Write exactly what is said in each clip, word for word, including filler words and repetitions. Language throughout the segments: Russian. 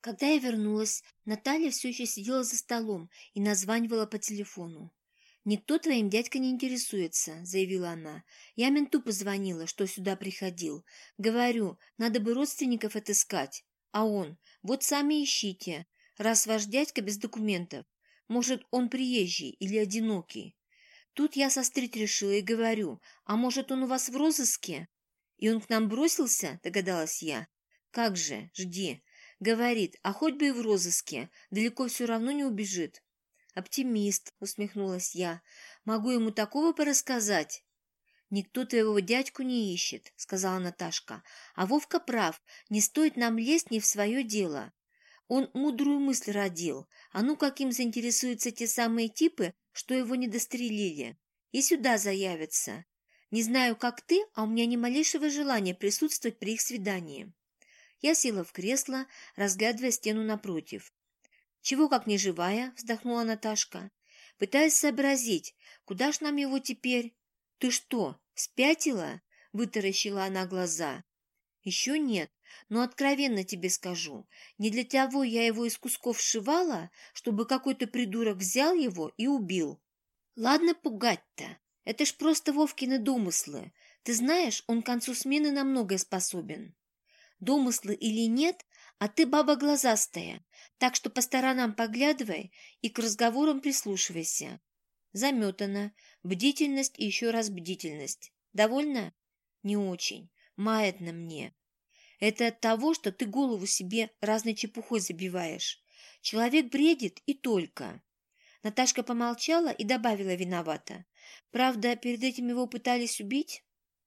Когда я вернулась, Наталья все еще сидела за столом и названивала по телефону. «Никто твоим дядькой не интересуется», — заявила она. «Я менту позвонила, что сюда приходил. Говорю, надо бы родственников отыскать. А он, вот сами ищите, раз ваш дядька без документов. Может, он приезжий или одинокий». Тут я сострить решила и говорю, «А может, он у вас в розыске?» «И он к нам бросился?» — догадалась я. «Как же, жди». Говорит, а хоть бы и в розыске, далеко все равно не убежит. «Оптимист», — усмехнулась я. «Могу ему такого порассказать?» «Никто твоего дядьку не ищет», — сказала Наташка. «А Вовка прав, не стоит нам лезть не в свое дело. Он мудрую мысль родил. А ну, каким заинтересуются те самые типы, что его не дострелили, и сюда заявятся. Не знаю, как ты, а у меня ни малейшего желания присутствовать при их свидании». Я села в кресло, разглядывая стену напротив. «Чего как не живая?» — вздохнула Наташка. «Пытаюсь сообразить, куда ж нам его теперь?» «Ты что, спятила?» — вытаращила она глаза. «Еще нет, но откровенно тебе скажу, не для того я его из кусков сшивала, чтобы какой-то придурок взял его и убил». «Ладно пугать-то, это ж просто Вовкины домыслы. Ты знаешь, он к концу смены на многое способен». «Домыслы или нет, а ты баба глазастая, так что по сторонам поглядывай и к разговорам прислушивайся». Заметана. Бдительность и еще раз бдительность. Довольно? Не очень. Мает на мне. Это от того, что ты голову себе разной чепухой забиваешь. Человек бредит и только. Наташка помолчала и добавила виновата. Правда, перед этим его пытались убить?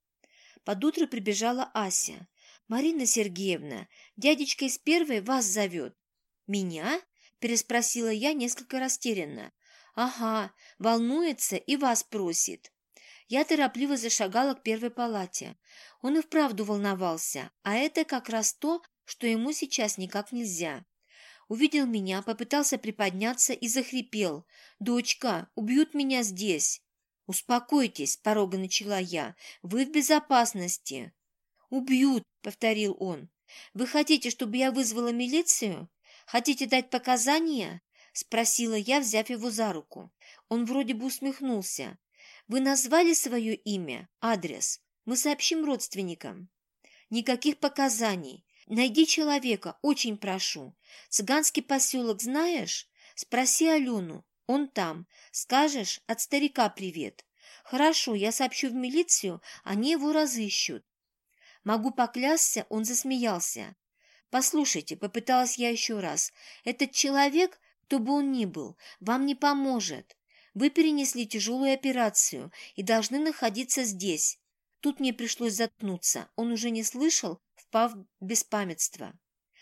Под утро прибежала Ася. «Марина Сергеевна, дядечка из первой вас зовет». «Меня?» – переспросила я несколько растерянно. «Ага, волнуется и вас просит». Я торопливо зашагала к первой палате. Он и вправду волновался, а это как раз то, что ему сейчас никак нельзя. Увидел меня, попытался приподняться и захрипел. «Дочка, убьют меня здесь». «Успокойтесь», – с порога начала я, – «вы в безопасности». «Убьют», — повторил он. «Вы хотите, чтобы я вызвала милицию? Хотите дать показания?» — спросила я, взяв его за руку. Он вроде бы усмехнулся. «Вы назвали свое имя, адрес? Мы сообщим родственникам». «Никаких показаний. Найди человека, очень прошу. Цыганский поселок знаешь? Спроси Алену. Он там. Скажешь, от старика привет. Хорошо, я сообщу в милицию, они его разыщут». Могу поклясться, он засмеялся. «Послушайте», — попыталась я еще раз, — «этот человек, кто бы он ни был, вам не поможет. Вы перенесли тяжелую операцию и должны находиться здесь». Тут мне пришлось заткнуться, он уже не слышал, впав в беспамятство.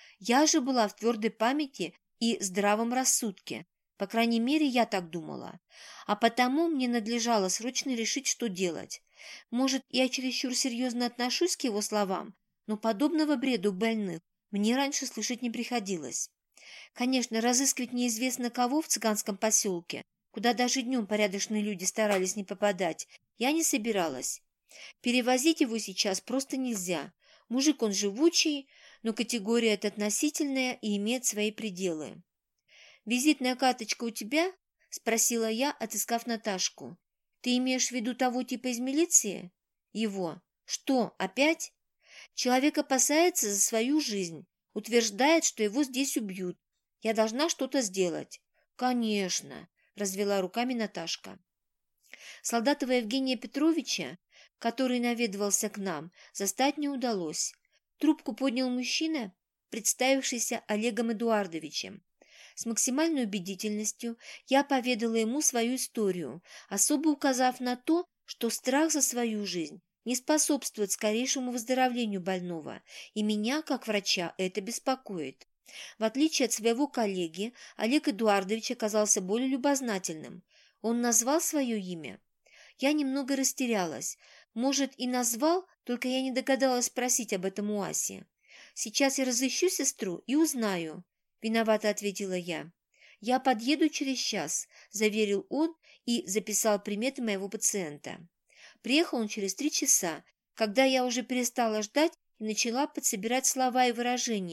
Я же была в твердой памяти и здравом рассудке. По крайней мере, я так думала. А потому мне надлежало срочно решить, что делать. Может, я чересчур серьезно отношусь к его словам, но подобного бреда у больных мне раньше слышать не приходилось. Конечно, разыскивать неизвестно кого в цыганском поселке, куда даже днем порядочные люди старались не попадать, я не собиралась. Перевозить его сейчас просто нельзя. Мужик он живучий, но категория эта относительная и имеет свои пределы. «Визитная карточка у тебя?» – спросила я, отыскав Наташку. «Ты имеешь в виду того типа из милиции?» «Его. Что, опять?» «Человек опасается за свою жизнь, утверждает, что его здесь убьют. Я должна что-то сделать». «Конечно», – развела руками Наташка. Солдатова Евгения Петровича, который наведывался к нам, застать не удалось. Трубку поднял мужчина, представившийся Олегом Эдуардовичем. С максимальной убедительностью я поведала ему свою историю, особо указав на то, что страх за свою жизнь не способствует скорейшему выздоровлению больного, и меня, как врача, это беспокоит. В отличие от своего коллеги, Олег Эдуардович оказался более любознательным. Он назвал свое имя. Я немного растерялась. Может, и назвал, только я не догадалась спросить об этом у Аси. «Сейчас я разыщу сестру и узнаю», — виновато ответила я. «Я подъеду через час», — заверил он и записал приметы моего пациента. Приехал он через три часа, когда я уже перестала ждать и начала подсобирать слова и выражения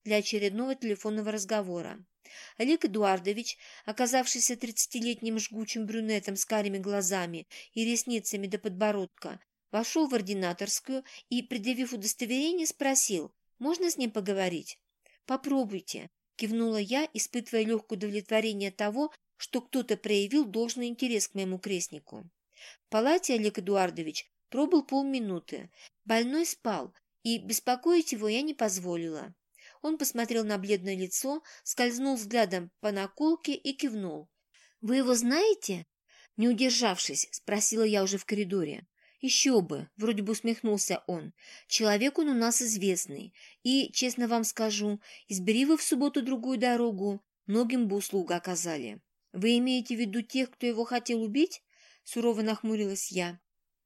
для очередного телефонного разговора. Олег Эдуардович, оказавшийся тридцатилетним жгучим брюнетом с карими глазами и ресницами до подбородка, вошел в ординаторскую и, предъявив удостоверение, спросил: «Можно с ним поговорить?» «Попробуйте», – кивнула я, испытывая легкое удовлетворение того, что кто-то проявил должный интерес к моему крестнику. В палате Олег Эдуардович пробыл полминуты. Больной спал, и беспокоить его я не позволила. Он посмотрел на бледное лицо, скользнул взглядом по наколке и кивнул. «Вы его знаете?» Не удержавшись, спросила я уже в коридоре. «Еще бы!» – вроде бы усмехнулся он. «Человек он у нас известный. И, честно вам скажу, избери вы в субботу-другую дорогу, многим бы услугу оказали». «Вы имеете в виду тех, кто его хотел убить?» – сурово нахмурилась я.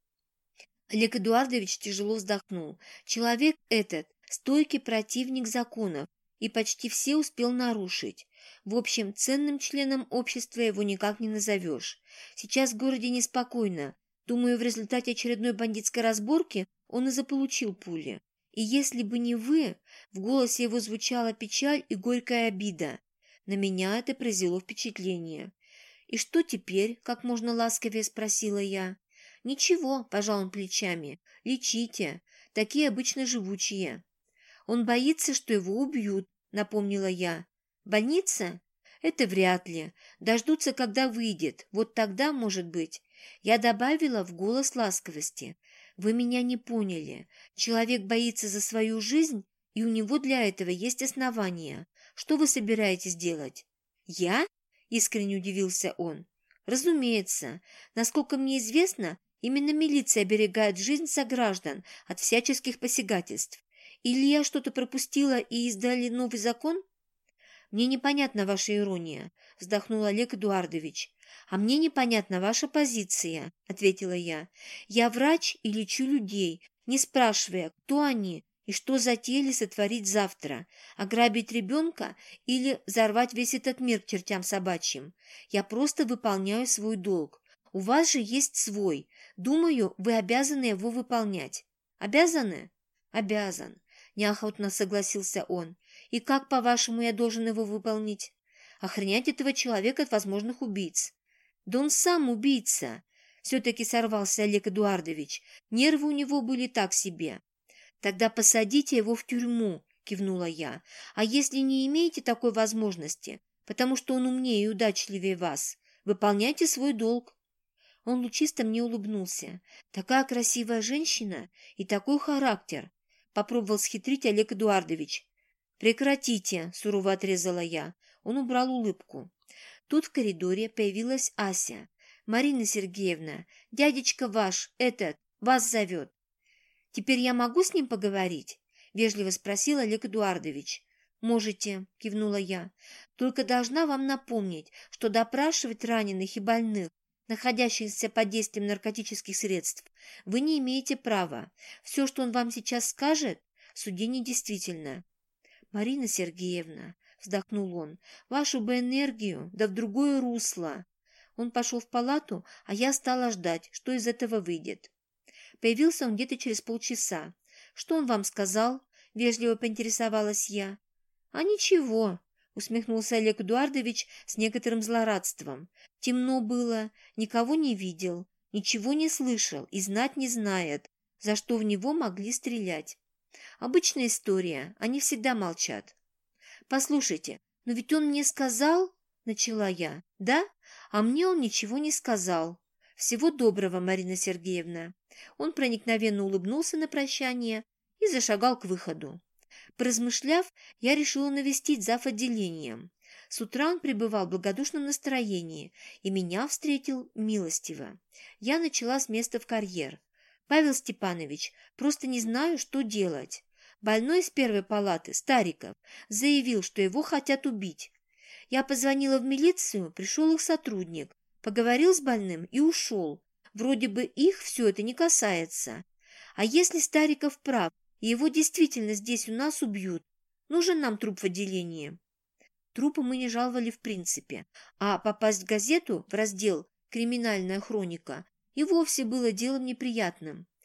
Олег Эдуардович тяжело вздохнул. «Человек этот – стойкий противник законов, и почти все успел нарушить. В общем, ценным членом общества его никак не назовешь. Сейчас в городе неспокойно. Думаю, в результате очередной бандитской разборки он и заполучил пули. И если бы не вы...» В голосе его звучала печаль и горькая обида. На меня это произвело впечатление. «И что теперь?» – как можно ласковее спросила я. «Ничего», – пожал он плечами. «Лечите. Такие обычно живучие». «Он боится, что его убьют», – напомнила я. «Больница? Это вряд ли. Дождутся, когда выйдет. Вот тогда, может быть». Я добавила в голос ласковости. «Вы меня не поняли. Человек боится за свою жизнь, и у него для этого есть основания. Что вы собираетесь делать?» «Я?» – искренне удивился он. «Разумеется. Насколько мне известно, именно милиция оберегает жизнь сограждан от всяческих посягательств. Или я что-то пропустила и издали новый закон?» «Мне непонятна ваша ирония», – вздохнул Олег Эдуардович. «А мне непонятна ваша позиция», – ответила я. «Я врач и лечу людей, не спрашивая, кто они и что затеяли сотворить завтра, ограбить ребенка или взорвать весь этот мир к чертям собачьим. Я просто выполняю свой долг. У вас же есть свой. Думаю, вы обязаны его выполнять». «Обязаны?» «Обязан», – неохотно согласился он. «И как, по-вашему, я должен его выполнить?» «Охранять этого человека от возможных убийц». «Да он сам убийца!» – все-таки сорвался Олег Эдуардович. Нервы у него были так себе. «Тогда посадите его в тюрьму», – кивнула я. «А если не имеете такой возможности, потому что он умнее и удачливее вас, выполняйте свой долг». Он лучисто мне улыбнулся. «Такая красивая женщина и такой характер», – попробовал схитрить Олег Эдуардович. «Прекратите», – сурово отрезала я. Он убрал улыбку. Тут в коридоре появилась Ася. «Марина Сергеевна, дядечка ваш, этот, вас зовет». «Теперь я могу с ним поговорить?» – вежливо спросил Олег Эдуардович. «Можете», – кивнула я. «Только должна вам напомнить, что допрашивать раненых и больных, находящихся под действием наркотических средств, вы не имеете права. Все, что он вам сейчас скажет, в суде недействительно». «Марина Сергеевна», – вздохнул он, – «вашу бы энергию, да в другое русло». Он пошел в палату, а я стала ждать, что из этого выйдет. Появился он где-то через полчаса. «Что он вам сказал?» – вежливо поинтересовалась я. «А ничего», – усмехнулся Олег Эдуардович с некоторым злорадством. «Темно было, никого не видел, ничего не слышал и знать не знает, за что в него могли стрелять. Обычная история, они всегда молчат». «Послушайте, но ведь он мне сказал...» – начала я. «Да? А мне он ничего не сказал. Всего доброго, Марина Сергеевна». Он проникновенно улыбнулся на прощание и зашагал к выходу. Поразмышляв, я решила навестить зав. Отделением. С утра он пребывал в благодушном настроении и меня встретил милостиво. Я начала с места в карьер. «Павел Степанович, просто не знаю, что делать. Больной из первой палаты, Стариков, заявил, что его хотят убить. Я позвонила в милицию, пришел их сотрудник, поговорил с больным и ушел. Вроде бы их все это не касается. А если Стариков прав, и его действительно здесь у нас убьют, нужен нам труп в отделении?» Трупы мы не жаловали в принципе, а попасть в газету в раздел «Криминальная хроника» и вовсе было делом неприятным.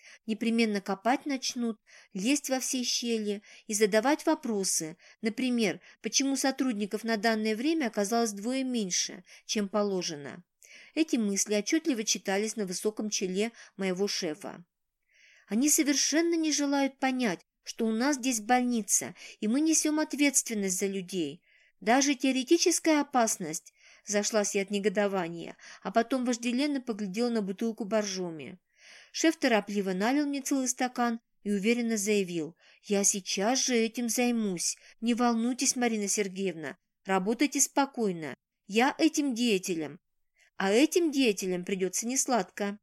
Непременно копать начнут, лезть во все щели и задавать вопросы. Например, почему сотрудников на данное время оказалось вдвое меньше, чем положено. Эти мысли отчетливо читались на высоком челе моего шефа. Они совершенно не желают понять, что у нас здесь больница, и мы несем ответственность за людей. Даже теоретическая опасность. Зашлась я от негодования, а потом вожделенно поглядела на бутылку боржоми. Шеф торопливо налил мне целый стакан и уверенно заявил: «Я сейчас же этим займусь. Не волнуйтесь, Марина Сергеевна, работайте спокойно. Я этим деятелем. А этим деятелям придется несладко».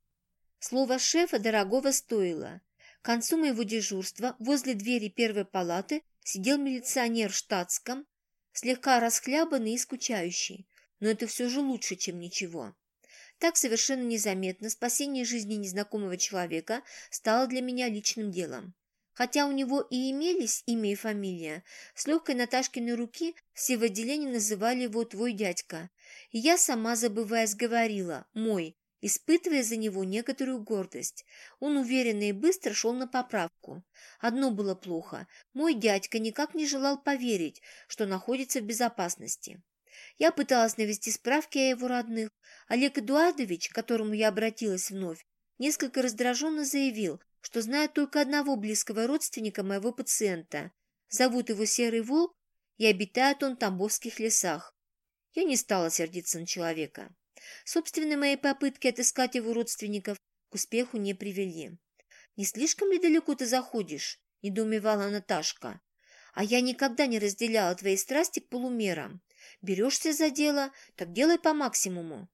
Слово шефа дорогого стоило. К концу моего дежурства возле двери первой палаты сидел милиционер в штатском, слегка расхлябанный и скучающий, но это все же лучше, чем ничего. Так совершенно незаметно спасение жизни незнакомого человека стало для меня личным делом. Хотя у него и имелись имя и фамилия, с легкой Наташкиной руки все в отделении называли его «твой дядька», и я сама, забываясь, говорила «мой», испытывая за него некоторую гордость. Он уверенно и быстро шел на поправку. Одно было плохо: мой дядька никак не желал поверить, что находится в безопасности. Я пыталась навести справки о его родных. Олег Эдуардович, к которому я обратилась вновь, несколько раздраженно заявил, что знает только одного близкого родственника моего пациента. Зовут его Серый Волк, и обитает он в Тамбовских лесах. Я не стала сердиться на человека. Собственно, мои попытки отыскать его родственников к успеху не привели. «Не слишком ли далеко ты заходишь?» – недоумевала Наташка. «А я никогда не разделяла твои страсти к полумерам. Берешься за дело, так делай по максимуму».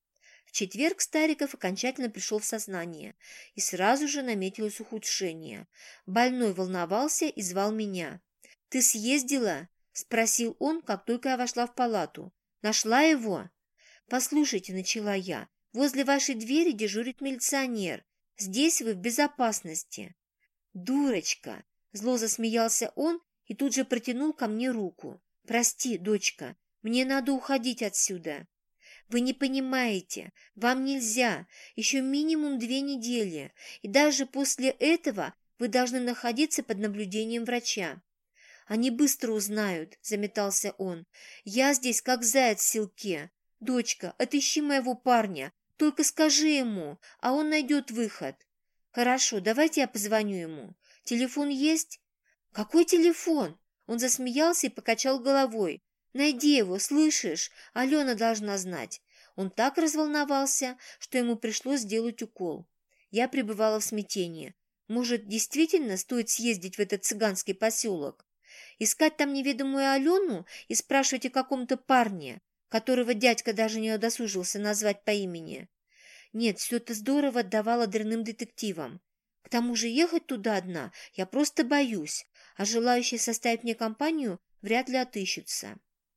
В четверг Стариков окончательно пришел в сознание, и сразу же наметилось ухудшение. Больной волновался и звал меня. «Ты съездила?» – спросил он, как только я вошла в палату. «Нашла его?» «Послушайте», – начала я, – «возле вашей двери дежурит милиционер. Здесь вы в безопасности». «Дурочка!» – зло засмеялся он и тут же протянул ко мне руку. «Прости, дочка, мне надо уходить отсюда». «Вы не понимаете, вам нельзя, еще минимум две недели, и даже после этого вы должны находиться под наблюдением врача». «Они быстро узнают», – заметался он. «Я здесь как заяц в селке. Дочка, отыщи моего парня, только скажи ему, а он найдет выход». «Хорошо, давайте я позвоню ему. Телефон есть?» «Какой телефон?» Он засмеялся и покачал головой. «Найди его, слышишь? Алена должна знать». Он так разволновался, что ему пришлось сделать укол. Я пребывала в смятении. Может, действительно стоит съездить в этот цыганский поселок? Искать там неведомую Алену и спрашивать о каком-то парне, которого дядька даже не удосужился назвать по имени? Нет, все это здорово отдавало дрянным детективам. К тому же ехать туда одна я просто боюсь, а желающие составить мне компанию вряд ли отыщутся.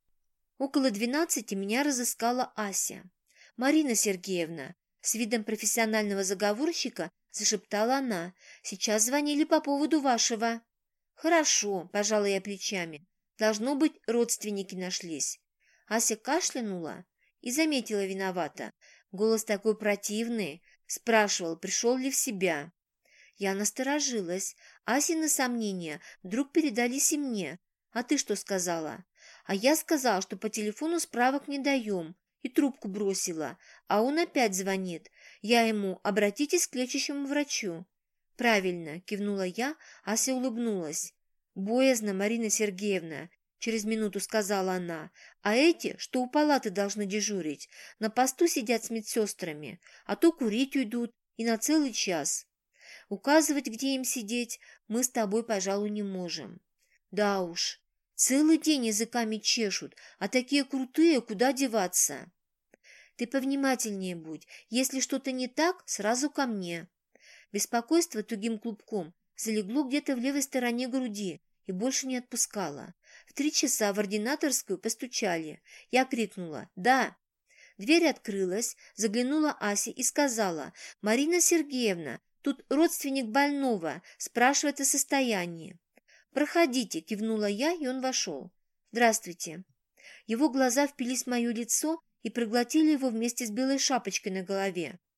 Около двенадцати меня разыскала Ася. «Марина Сергеевна», с видом профессионального заговорщика зашептала она, «сейчас звонили по поводу вашего». «Хорошо», – пожала я плечами, «должно быть, родственники нашлись». Ася кашлянула и заметила виновата. Голос такой противный, спрашивал, пришел ли в себя. Я насторожилась. Асины сомнения вдруг передались и мне. «А ты что сказала?» «А я сказала, что по телефону справок не даем». И трубку бросила. А он опять звонит. Я ему: «Обратитесь к лечащему врачу». «Правильно», – кивнула я, Ася улыбнулась. «Боязно, Марина Сергеевна», – через минуту сказала она. «А эти, что у палаты должны дежурить, на посту сидят с медсестрами, а то курить уйдут и на целый час. Указывать, где им сидеть, мы с тобой, пожалуй, не можем». «Да уж, целый день языками чешут, а такие крутые, куда деваться?» «Ты повнимательнее будь. Если что-то не так, сразу ко мне». Беспокойство тугим клубком залегло где-то в левой стороне груди и больше не отпускало. В три часа в ординаторскую постучали. Я крикнула «Да». Дверь открылась, заглянула Ася и сказала: «Марина Сергеевна, тут родственник больного, спрашивает о состоянии». «Проходите», – кивнула я, и он вошел. «Здравствуйте». Его глаза впились в мое лицо и проглотили его вместе с белой шапочкой на голове.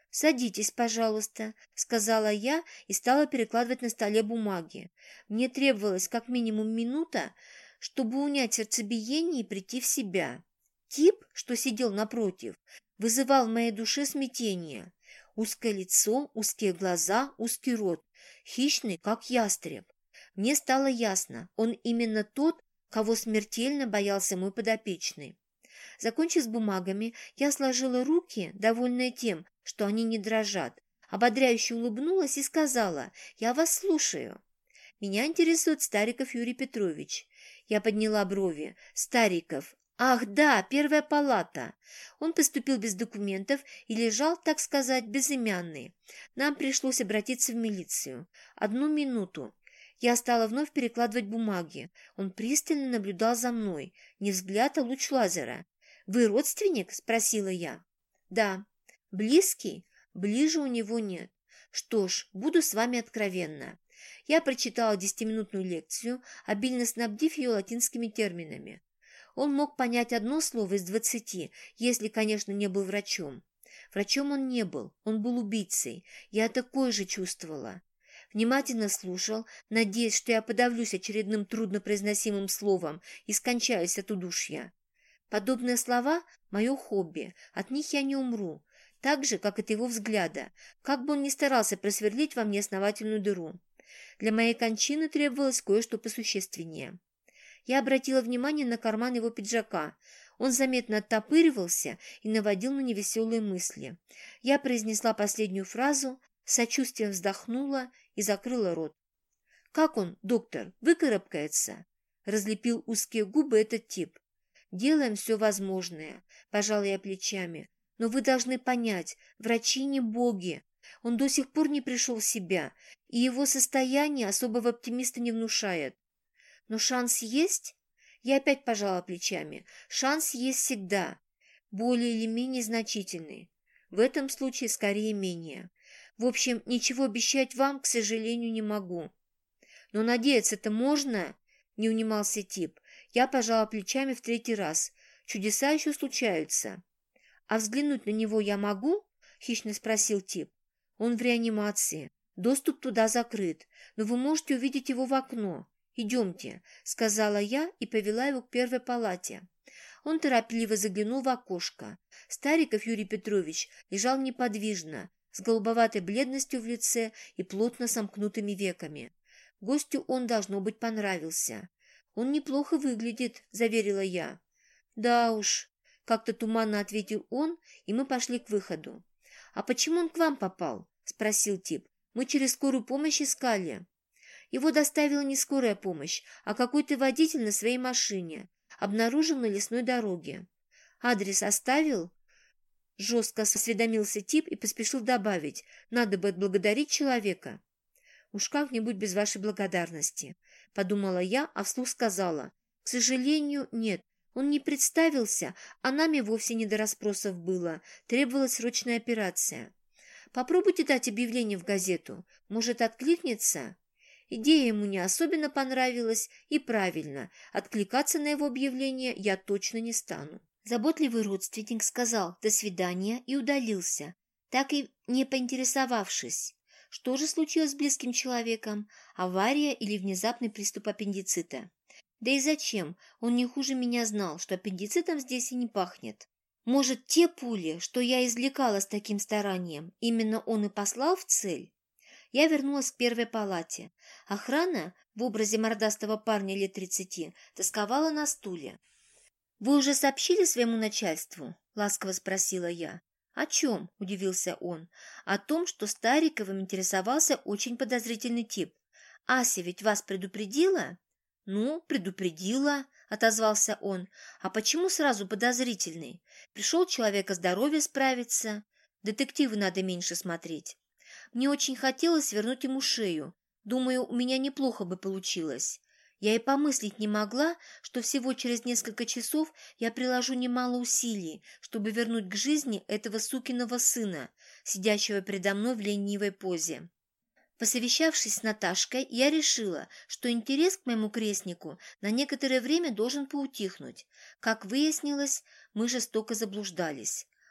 «Садитесь, пожалуйста», — сказала я и стала перекладывать на столе бумаги. Мне требовалось как минимум минута, чтобы унять сердцебиение и прийти в себя. Тип, что сидел напротив, вызывал в моей душе смятение. Узкое лицо, узкие глаза, узкий рот, хищный, как ястреб. Мне стало ясно, он именно тот, кого смертельно боялся мой подопечный. Закончив с бумагами, я сложила руки, довольная тем, что они не дрожат, ободряюще улыбнулась и сказала: «Я вас слушаю». «Меня интересует Стариков Юрий Петрович». Я подняла брови. «Стариков. Ах, да, первая палата». Он поступил без документов и лежал, так сказать, безымянный. Нам пришлось обратиться в милицию. Одну минуту. Я стала вновь перекладывать бумаги. Он пристально наблюдал за мной. Не взгляд, а луч лазера. «Вы родственник?» – спросила я. «Да». «Близкий?» «Ближе у него нет». «Что ж, буду с вами откровенна». Я прочитала десятиминутную лекцию, обильно снабдив ее латинскими терминами. Он мог понять одно слово из двадцати, если, конечно, не был врачом. Врачом он не был, он был убийцей. Я такое же чувствовала. Внимательно слушал, надеясь, что я подавлюсь очередным труднопроизносимым словом и скончаюсь от удушья. Подобные слова – мое хобби, от них я не умру, так же, как от его взгляда, как бы он ни старался просверлить во мне основательную дыру. Для моей кончины требовалось кое-что посущественнее. Я обратила внимание на карман его пиджака. Он заметно оттопыривался и наводил на невеселые мысли. Я произнесла последнюю фразу, с сочувствием вздохнула и закрыла рот. «Как он, доктор, выкарабкается?» Разлепил узкие губы этот тип. «Делаем все возможное», – пожала я плечами. «Но вы должны понять, врачи не боги. Он до сих пор не пришел в себя, и его состояние особого оптимиста не внушает. Но шанс есть?» Я опять пожала плечами. «Шанс есть всегда, более или менее значительный. В этом случае скорее менее. В общем, ничего обещать вам, к сожалению, не могу». «Но надеяться-то можно?» – не унимался тип. Я пожала плечами в третий раз. Чудеса еще случаются. «А взглянуть на него я могу?» – хищно спросил тип. «Он в реанимации. Доступ туда закрыт, но вы можете увидеть его в окно. Идемте», – сказала я и повела его к первой палате. Он торопливо заглянул в окошко. Стариков Юрий Петрович лежал неподвижно, с голубоватой бледностью в лице и плотно сомкнутыми веками. Гостю он, должно быть, понравился. «Он неплохо выглядит», – заверила я. «Да уж», – как-то туманно ответил он, и мы пошли к выходу. «А почему он к вам попал?» – спросил тип. «Мы через скорую помощь искали». Его доставила не скорая помощь, а какой-то водитель на своей машине. Обнаружил на лесной дороге. «Адрес оставил?» Жестко осведомился тип и поспешил добавить. «Надо бы отблагодарить человека». «Уж как-нибудь без вашей благодарности», — подумала я, а вслух сказала. «К сожалению, нет. Он не представился, а нами вовсе не до расспросов было. Требовалась срочная операция. Попробуйте дать объявление в газету. Может, откликнется?» Идея ему не особенно понравилась, и правильно, откликаться на его объявление я точно не стану. Заботливый родственник сказал «до свидания» и удалился, так и не поинтересовавшись, что же случилось с близким человеком, авария или внезапный приступ аппендицита. Да и зачем, он не хуже меня знал, что аппендицитом здесь и не пахнет. Может, те пули, что я извлекала с таким старанием, именно он и послал в цель? Я вернулась к первой палате. Охрана, в образе мордастого парня лет тридцати, тосковала на стуле. «Вы уже сообщили своему начальству?» – ласково спросила я. «О чем?» – удивился он. «О том, что Стариковым интересовался очень подозрительный тип. Ася ведь вас предупредила?» «Ну, предупредила», – отозвался он. «А почему сразу подозрительный? Пришел человек о здоровье справиться. Детективы надо меньше смотреть». Мне очень хотелось свернуть ему шею. Думаю, у меня неплохо бы получилось. Я и помыслить не могла, что всего через несколько часов я приложу немало усилий, чтобы вернуть к жизни этого сукиного сына, сидящего передо мной в ленивой позе. Посовещавшись с Наташкой, я решила, что интерес к моему крестнику на некоторое время должен поутихнуть. Как выяснилось, мы жестоко заблуждались.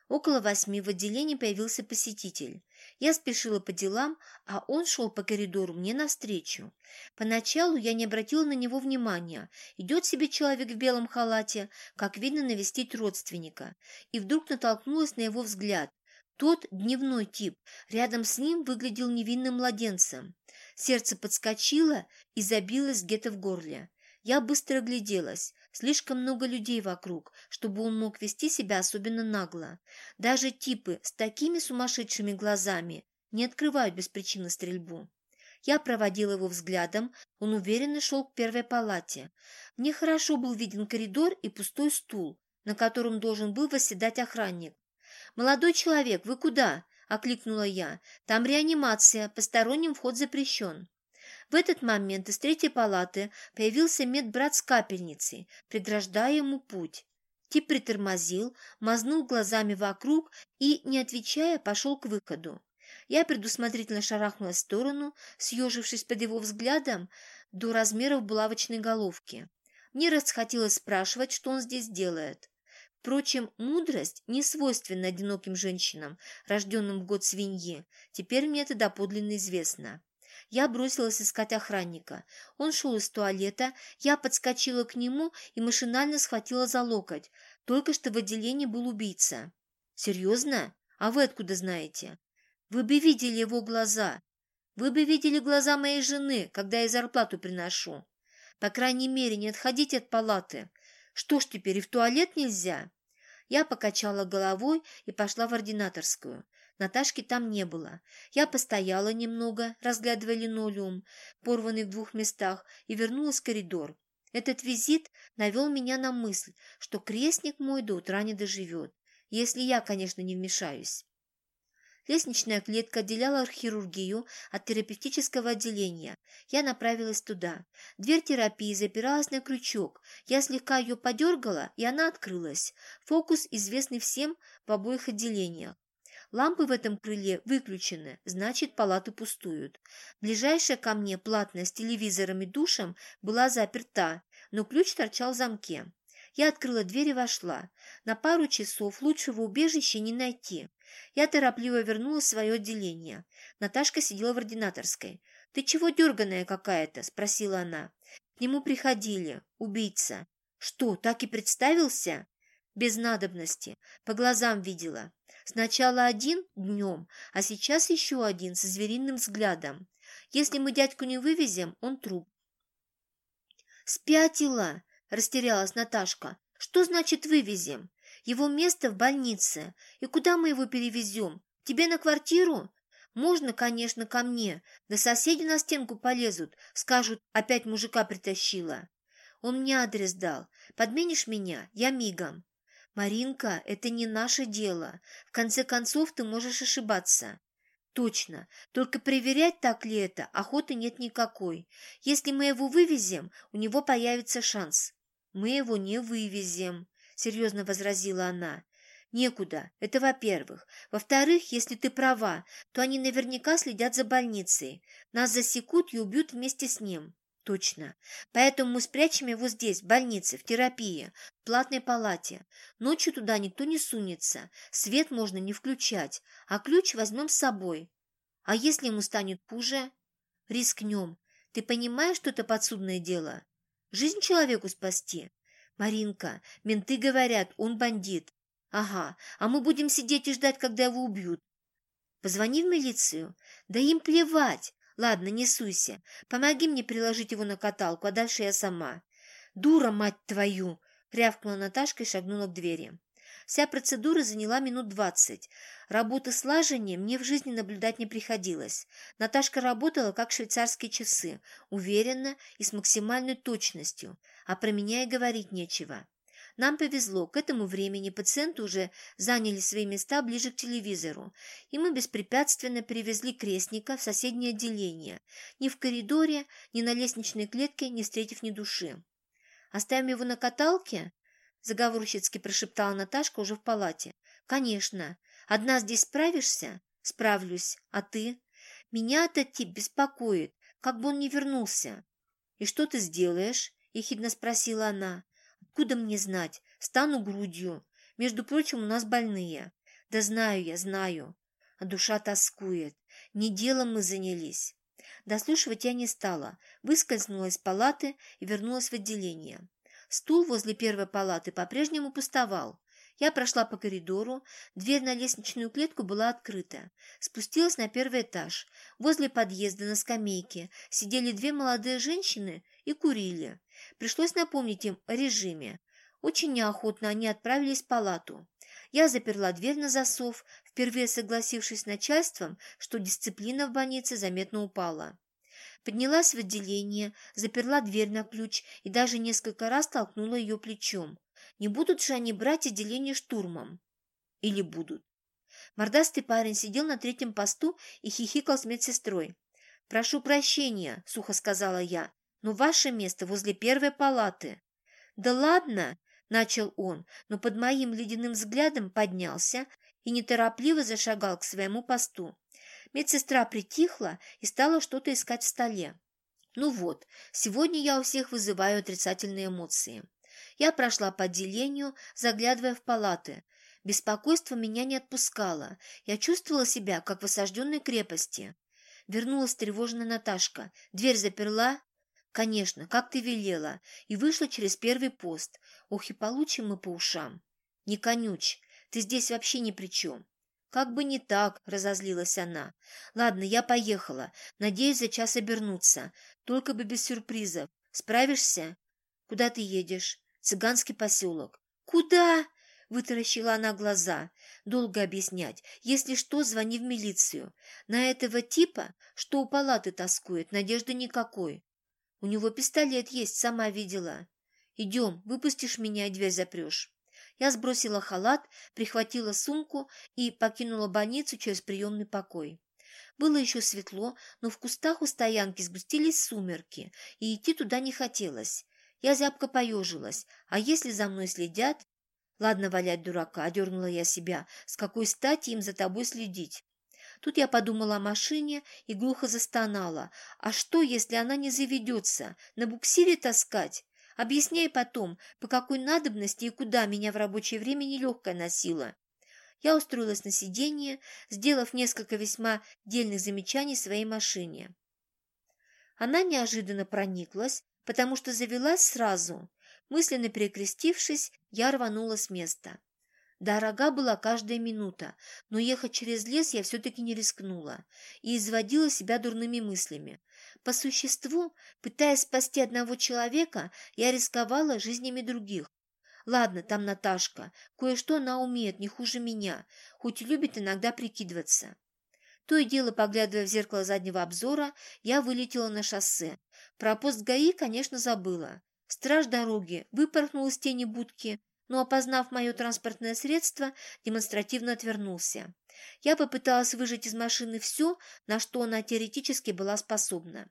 Около восьми в отделении появился посетитель. Я спешила по делам, а он шел по коридору мне навстречу. Поначалу я не обратила на него внимания. Идет себе человек в белом халате, как видно, навестить родственника. И вдруг натолкнулась на его взгляд. Тот дневной тип, рядом с ним выглядел невинным младенцем. Сердце подскочило и забилось где-то в горле. Я быстро огляделась. Слишком много людей вокруг, чтобы он мог вести себя особенно нагло. Даже типы с такими сумасшедшими глазами не открывают без причины стрельбу. Я проводила его взглядом, он уверенно шел к первой палате. Мне хорошо был виден коридор и пустой стул, на котором должен был восседать охранник. «Молодой человек, вы куда?» – окликнула я. «Там реанимация, посторонним вход запрещен». В этот момент из третьей палаты появился медбрат с капельницей, преграждая ему путь. Тип притормозил, мазнул глазами вокруг и, не отвечая, пошел к выходу. Я предусмотрительно шарахнулась в сторону, съежившись под его взглядом до размеров булавочной головки. Мне расхотелось спрашивать, что он здесь делает. Впрочем, мудрость не свойственна одиноким женщинам, рожденным в год свиньи. Теперь мне это доподлинно известно. Я бросилась искать охранника. Он шел из туалета, я подскочила к нему и машинально схватила за локоть. Только что в отделении был убийца. «Серьезно? А вы откуда знаете?» «Вы бы видели его глаза. Вы бы видели глаза моей жены, когда я зарплату приношу. По крайней мере, не отходите от палаты. Что ж теперь, и в туалет нельзя?» Я покачала головой и пошла в ординаторскую. Наташки там не было. Я постояла немного, разглядывая линолеум, порванный в двух местах, и вернулась в коридор. Этот визит навел меня на мысль, что крестник мой до утра не доживет, если я, конечно, не вмешаюсь. Лестничная клетка отделяла хирургию от терапевтического отделения. Я направилась туда. Дверь терапии запиралась на крючок. Я слегка ее подергала, и она открылась. Фокус известный всем в обоих отделениях. Лампы в этом крыле выключены, значит, палаты пустуют. Ближайшая ко мне, платная, с телевизором и душем, была заперта, но ключ торчал в замке. Я открыла дверь и вошла. На пару часов лучшего убежища не найти. Я торопливо вернулась в свое отделение. Наташка сидела в ординаторской. «Ты чего дерганая какая-то?» – спросила она. «К нему приходили. Убийца». «Что, так и представился?» «Без надобности. По глазам видела. Сначала один днем, а сейчас еще один со звериным взглядом. Если мы дядьку не вывезем, он труп». «Спятила!» – растерялась Наташка. «Что значит вывезем? Его место в больнице. И куда мы его перевезем? Тебе на квартиру? Можно, конечно, ко мне. Да соседи на стенку полезут. Скажут, опять мужика притащила. Он мне адрес дал. Подменишь меня? Я мигом». «Маринка, это не наше дело. В конце концов, ты можешь ошибаться». «Точно. Только проверять, так ли это, охоты нет никакой. Если мы его вывезем, у него появится шанс». «Мы его не вывезем», — серьезно возразила она. «Некуда. Это во-первых. Во-вторых, если ты права, то они наверняка следят за больницей. Нас засекут и убьют вместе с ним». «Точно. Поэтому мы спрячем его здесь, в больнице, в терапии, в платной палате. Ночью туда никто не сунется, свет можно не включать, а ключ возьмем с собой. А если ему станет хуже? Рискнем. Ты понимаешь, что это подсудное дело? Жизнь человеку спасти. Маринка, менты говорят, он бандит. Ага, а мы будем сидеть и ждать, когда его убьют. Позвони в милицию. Да им плевать. Ладно, не суйся. Помоги мне приложить его на каталку, а дальше я сама». «Дура, мать твою!» — рявкнула Наташка и шагнула к двери. Вся процедура заняла минут двадцать. Работы слажения мне в жизни наблюдать не приходилось. Наташка работала как швейцарские часы, уверенно и с максимальной точностью, а про меня и говорить нечего. Нам повезло, к этому времени пациенты уже заняли свои места ближе к телевизору, и мы беспрепятственно перевезли крестника в соседнее отделение, ни в коридоре, ни на лестничной клетке не встретив ни души. «Оставим его на каталке?» – заговорщицки прошептала Наташка уже в палате. «Конечно. Одна здесь справишься?» «Справлюсь. А ты?» «Меня этот тип беспокоит, как бы он не вернулся». «И что ты сделаешь?» – ехидно спросила она. «Откуда мне знать? Стану грудью. Между прочим, у нас больные. Да знаю я, знаю. А душа тоскует. Не делом мы занялись. Дослушивать я не стала, выскользнула из палаты и вернулась в отделение. Стул возле первой палаты по-прежнему пустовал. Я прошла по коридору, дверь на лестничную клетку была открыта. Спустилась на первый этаж. Возле подъезда на скамейке сидели две молодые женщины и курили. Пришлось напомнить им о режиме. Очень неохотно они отправились в палату. Я заперла дверь на засов, впервые согласившись с начальством, что дисциплина в больнице заметно упала. Поднялась в отделение, заперла дверь на ключ и даже несколько раз толкнула ее плечом. Не будут же они брать отделение штурмом? Или будут? Мордастый парень сидел на третьем посту и хихикал с медсестрой. «Прошу прощения», — сухо сказала я, — «но ваше место возле первой палаты». «Да ладно!» — начал он, но под моим ледяным взглядом поднялся и неторопливо зашагал к своему посту. Медсестра притихла и стала что-то искать в столе. Ну вот, сегодня я у всех вызываю отрицательные эмоции. Я прошла по отделению, заглядывая в палаты. Беспокойство меня не отпускало. Я чувствовала себя, как в осажденной крепости. Вернулась тревожная Наташка. Дверь заперла? Конечно, как ты велела. И вышла через первый пост. Ох, и получим мы по ушам. Не конючь, ты здесь вообще ни при чем. Как бы не так, разозлилась она. Ладно, я поехала. Надеюсь за час обернуться. Только бы без сюрпризов. Справишься? Куда ты едешь? Цыганский поселок. Куда? Вытаращила она глаза. Долго объяснять. Если что, звони в милицию. На этого типа, что у палаты тоскует, надежды никакой. У него пистолет есть, сама видела. Идем, выпустишь меня и дверь запрешь. Я сбросила халат, прихватила сумку и покинула больницу через приемный покой. Было еще светло, но в кустах у стоянки сгустились сумерки, и идти туда не хотелось. Я зябко поежилась. А если за мной следят? Ладно валять дурака, одернула я себя. С какой стати им за тобой следить? Тут я подумала о машине и глухо застонала. А что, если она не заведется? На буксире таскать? Объясняй потом, по какой надобности и куда меня в рабочее время нелегкая носила. Я устроилась на сиденье, сделав несколько весьма дельных замечаний своей машине. Она неожиданно прониклась, потому что завелась сразу. Мысленно перекрестившись, я рванула с места. Дорога была каждая минута, но ехать через лес я все-таки не рискнула и изводила себя дурными мыслями. По существу, пытаясь спасти одного человека, я рисковала жизнями других. Ладно, там Наташка, кое-что она умеет не хуже меня, хоть и любит иногда прикидываться. То и дело, поглядывая в зеркало заднего обзора, я вылетела на шоссе. Про пост ГАИ, конечно, забыла. Страж дороги выпорхнул из тени будки, но, опознав мое транспортное средство, демонстративно отвернулся. Я попыталась выжать из машины все, на что она теоретически была способна.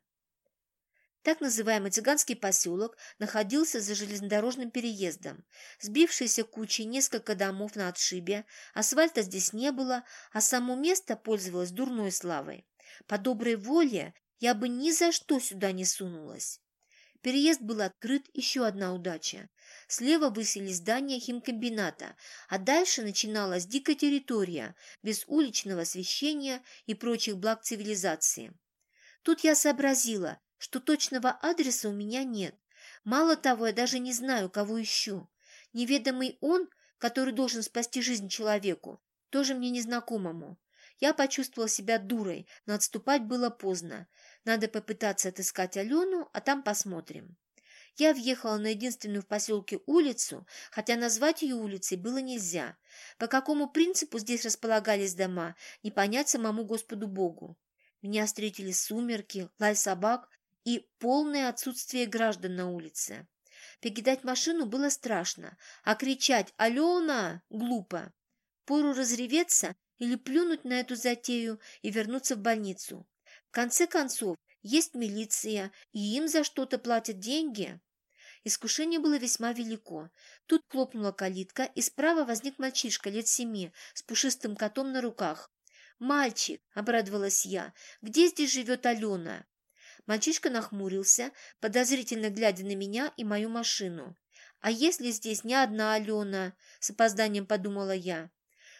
Так называемый цыганский поселок находился за железнодорожным переездом. Сбившиеся кучей несколько домов на отшибе, асфальта здесь не было, а само место пользовалось дурной славой. По доброй воле я бы ни за что сюда не сунулась. Переезд был открыт, еще одна удача. Слева высились здания химкомбината, а дальше начиналась дикая территория, без уличного освещения и прочих благ цивилизации. Тут я сообразила, что точного адреса у меня нет. Мало того, я даже не знаю, кого ищу. Неведомый он, который должен спасти жизнь человеку, тоже мне незнакомому. Я почувствовала себя дурой, но отступать было поздно. Надо попытаться отыскать Алену, а там посмотрим. Я въехала на единственную в поселке улицу, хотя назвать ее улицей было нельзя. По какому принципу здесь располагались дома, не понять самому Господу Богу. Меня встретили сумерки, лай собак и полное отсутствие граждан на улице. Покидать машину было страшно, а кричать «Алена!» глупо. Пору разреветься или плюнуть на эту затею и вернуться в больницу. В конце концов, есть милиция, и им за что-то платят деньги. Искушение было весьма велико. Тут хлопнула калитка, и справа возник мальчишка лет семи с пушистым котом на руках. «Мальчик!» – обрадовалась я. «Где здесь живет Алена?» Мальчишка нахмурился, подозрительно глядя на меня и мою машину. «А если здесь не одна Алена?» – с опозданием подумала я.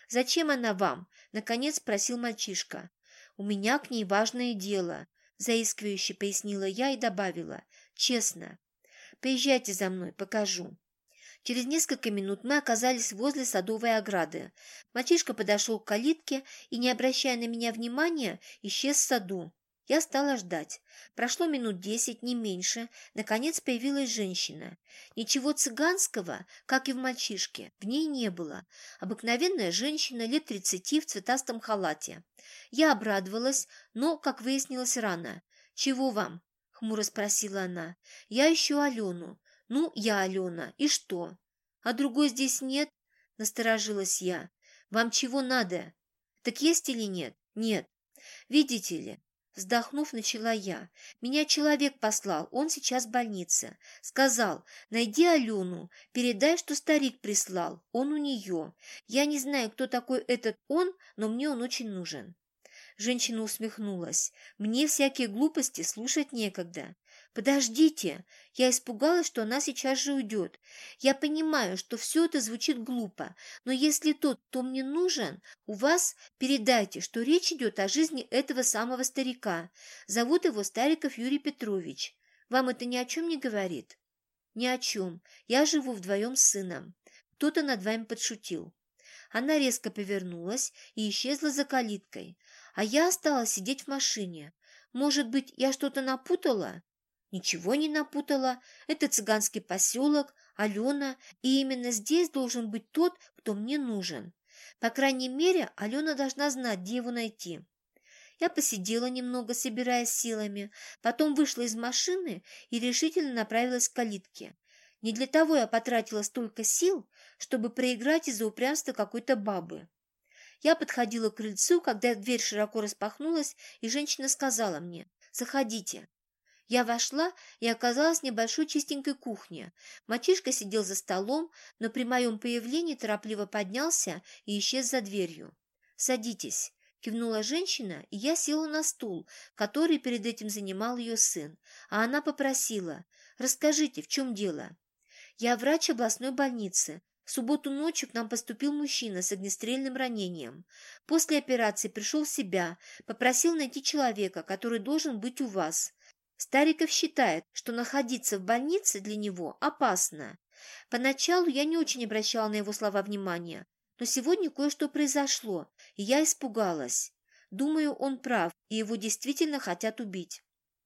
«Зачем она вам?» – наконец спросил мальчишка. «У меня к ней важное дело», – заискивающе пояснила я и добавила. «Честно. Поезжайте за мной, покажу». Через несколько минут мы оказались возле садовой ограды. Мальчишка подошел к калитке и, не обращая на меня внимания, исчез в саду. Я стала ждать. Прошло минут десять, не меньше. Наконец появилась женщина. Ничего цыганского, как и в мальчишке, в ней не было. Обыкновенная женщина лет тридцати в цветастом халате. Я обрадовалась, но, как выяснилось, рано. «Чего вам?» – хмуро спросила она. «Я ищу Алену». «Ну, я Алена. И что?» «А другой здесь нет?» – насторожилась я. «Вам чего надо?» «Так есть или нет?» «Нет». «Видите ли?» – вздохнув, начала я. «Меня человек послал, он сейчас в больнице. Сказал, найди Алену, передай, что старик прислал, он у нее. Я не знаю, кто такой этот он, но мне он очень нужен». Женщина усмехнулась. «Мне всякие глупости слушать некогда». «Подождите!» Я испугалась, что она сейчас же уйдет. «Я понимаю, что все это звучит глупо, но если тот, кто мне нужен, у вас, передайте, что речь идет о жизни этого самого старика. Зовут его Стариков Юрий Петрович. Вам это ни о чем не говорит?» «Ни о чем. Я живу вдвоем с сыном. Кто-то над вами подшутил». Она резко повернулась и исчезла за калиткой, а я осталась сидеть в машине. Может быть, я что-то напутала? Ничего не напутала. Это цыганский поселок, Алена, и именно здесь должен быть тот, кто мне нужен. По крайней мере, Алена должна знать, где его найти. Я посидела немного, собираясь силами, потом вышла из машины и решительно направилась к калитке. Не для того я потратила столько сил, чтобы проиграть из-за упрямства какой-то бабы. Я подходила к крыльцу, когда дверь широко распахнулась, и женщина сказала мне: «Заходите». Я вошла и оказалась в небольшой чистенькой кухне. Мальчишка сидел за столом, но при моем появлении торопливо поднялся и исчез за дверью. «Садитесь», – кивнула женщина, и я села на стул, который перед этим занимал ее сын. А она попросила: «Расскажите, в чем дело?» «Я врач областной больницы. В субботу ночью к нам поступил мужчина с огнестрельным ранением. После операции пришел в себя, попросил найти человека, который должен быть у вас. Стариков считает, что находиться в больнице для него опасно. Поначалу я не очень обращала на его слова внимания, но сегодня кое-что произошло, и я испугалась. Думаю, он прав, и его действительно хотят убить».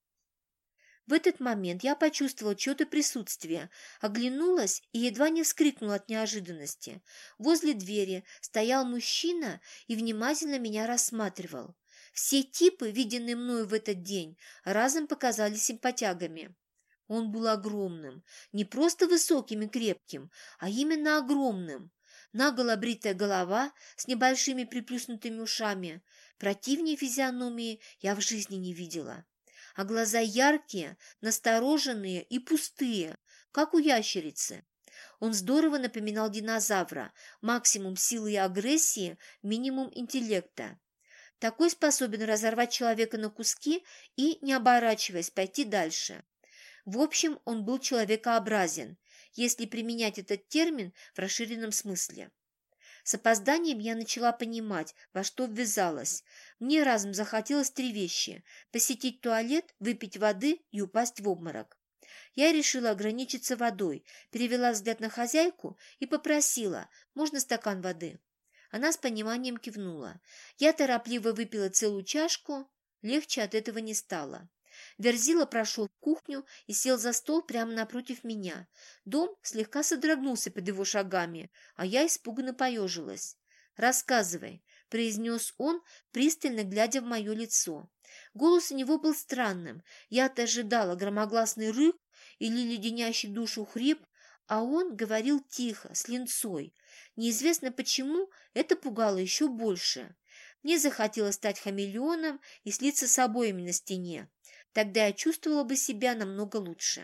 В этот момент я почувствовала чье-то присутствие, оглянулась и едва не вскрикнула от неожиданности. Возле двери стоял мужчина и внимательно меня рассматривал. Все типы, виденные мною в этот день, разом показались симпатягами. Он был огромным, не просто высоким и крепким, а именно огромным. Наголо бритая голова с небольшими приплюснутыми ушами. Противнее физиономии я в жизни не видела. А глаза яркие, настороженные и пустые, как у ящерицы. Он здорово напоминал динозавра, максимум силы и агрессии, минимум интеллекта. Такой способен разорвать человека на куски и, не оборачиваясь, пойти дальше. В общем, он был человекообразен, если применять этот термин в расширенном смысле. С опозданием я начала понимать, во что ввязалась. Мне разом захотелось три вещи – посетить туалет, выпить воды и упасть в обморок. Я решила ограничиться водой, перевела взгляд на хозяйку и попросила: «Можно стакан воды?» Она с пониманием кивнула. Я торопливо выпила целую чашку, легче от этого не стало. Верзила прошел в кухню и сел за стол прямо напротив меня. Дом слегка содрогнулся под его шагами, а я испуганно поежилась. «Рассказывай», – произнес он, пристально глядя в мое лицо. Голос у него был странным. Я-то ожидала громогласный рык или леденящий душу хрип, а он говорил тихо, с линцой. Неизвестно почему, это пугало еще больше. Мне захотелось стать хамелеоном и слиться с обоями на стене. Тогда я чувствовала бы себя намного лучше.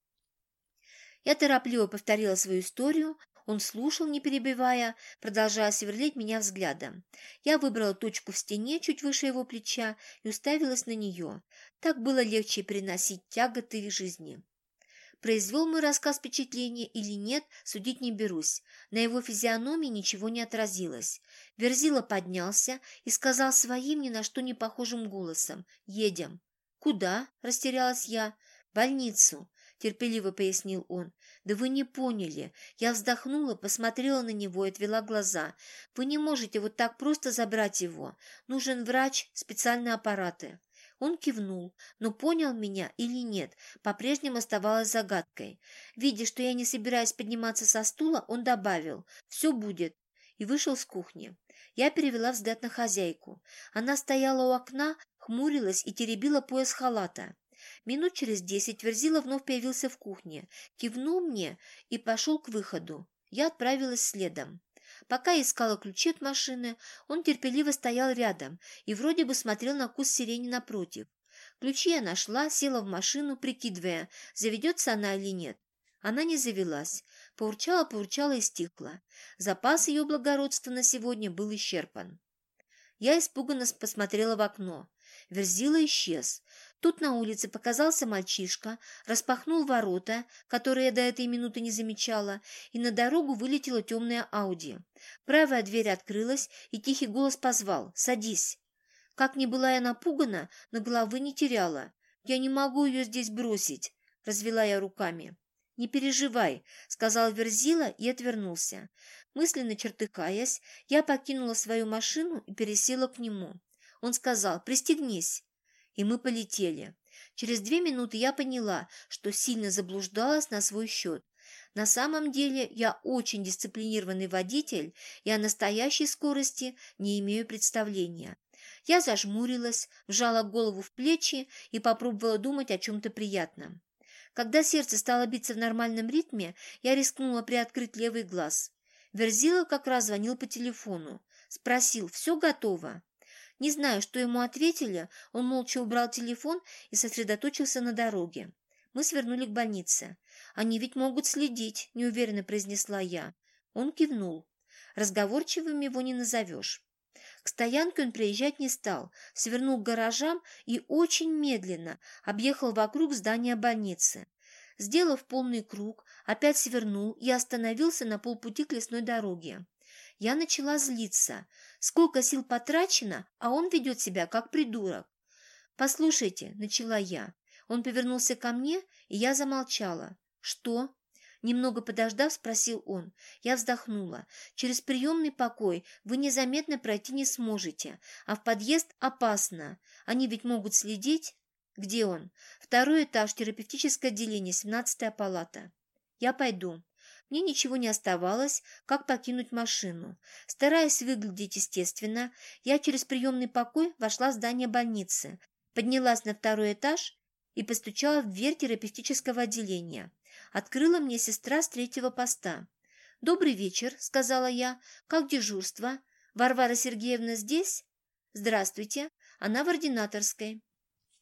Я торопливо повторила свою историю. Он слушал, не перебивая, продолжая сверлить меня взглядом. Я выбрала точку в стене чуть выше его плеча и уставилась на нее. Так было легче переносить тяготы жизни. Произвел мой рассказ впечатление или нет, судить не берусь. На его физиономии ничего не отразилось. Верзила поднялся и сказал своим ни на что не похожим голосом: «Едем». «Куда?» – растерялась я. «В больницу», – терпеливо пояснил он. «Да вы не поняли». Я вздохнула, посмотрела на него и отвела глаза. «Вы не можете вот так просто забрать его. Нужен врач, специальные аппараты». Он кивнул, но понял меня или нет, по-прежнему оставалось загадкой. Видя, что я не собираюсь подниматься со стула, он добавил: «Все будет», и вышел с кухни. Я перевела взгляд на хозяйку. Она стояла у окна, хмурилась и теребила пояс халата. Минут через десять Верзила вновь появился в кухне, кивнул мне и пошел к выходу. Я отправилась следом. Пока искала ключи от машины, он терпеливо стоял рядом и вроде бы смотрел на куст сирени напротив. Ключи я нашла, села в машину, прикидывая, заведется она или нет. Она не завелась. Поурчала-поурчала и стихла. Запас ее благородства на сегодня был исчерпан. Я испуганно посмотрела в окно. Верзила исчез. Тут на улице показался мальчишка, распахнул ворота, которые я до этой минуты не замечала, и на дорогу вылетела темная Ауди. Правая дверь открылась, и тихий голос позвал: «Садись». Как ни была я напугана, но головы не теряла. «Я не могу ее здесь бросить», — развела я руками. «Не переживай», — сказал Верзила и отвернулся. Мысленно чертыхаясь, я покинула свою машину и пересела к нему. Он сказал: «Пристегнись». И мы полетели. Через две минуты я поняла, что сильно заблуждалась на свой счет. На самом деле я очень дисциплинированный водитель и о настоящей скорости не имею представления. Я зажмурилась, вжала голову в плечи и попробовала думать о чем-то приятном. Когда сердце стало биться в нормальном ритме, я рискнула приоткрыть левый глаз. Верзила как раз звонил по телефону. Спросил: «Все готово?» Не знаю, что ему ответили, он молча убрал телефон и сосредоточился на дороге. Мы свернули к больнице. «Они ведь могут следить», – неуверенно произнесла я. Он кивнул. Разговорчивым его не назовешь. К стоянке он приезжать не стал, свернул к гаражам и очень медленно объехал вокруг здания больницы. Сделав полный круг, опять свернул и остановился на полпути к лесной дороге. Я начала злиться. Сколько сил потрачено, а он ведет себя как придурок. «Послушайте», — начала я. Он повернулся ко мне, и я замолчала. «Что?» Немного подождав, спросил он. Я вздохнула. «Через приемный покой вы незаметно пройти не сможете, а в подъезд опасно. Они ведь могут следить». «Где он?» «Второй этаж, терапевтическое отделение, семнадцатая палата». «Я пойду». Мне ничего не оставалось, как покинуть машину. Стараясь выглядеть естественно, я через приемный покой вошла в здание больницы, поднялась на второй этаж и постучала в дверь терапевтического отделения. Открыла мне сестра с третьего поста. «Добрый вечер», — сказала я. «Как дежурство? Варвара Сергеевна здесь?» «Здравствуйте. Она в ординаторской».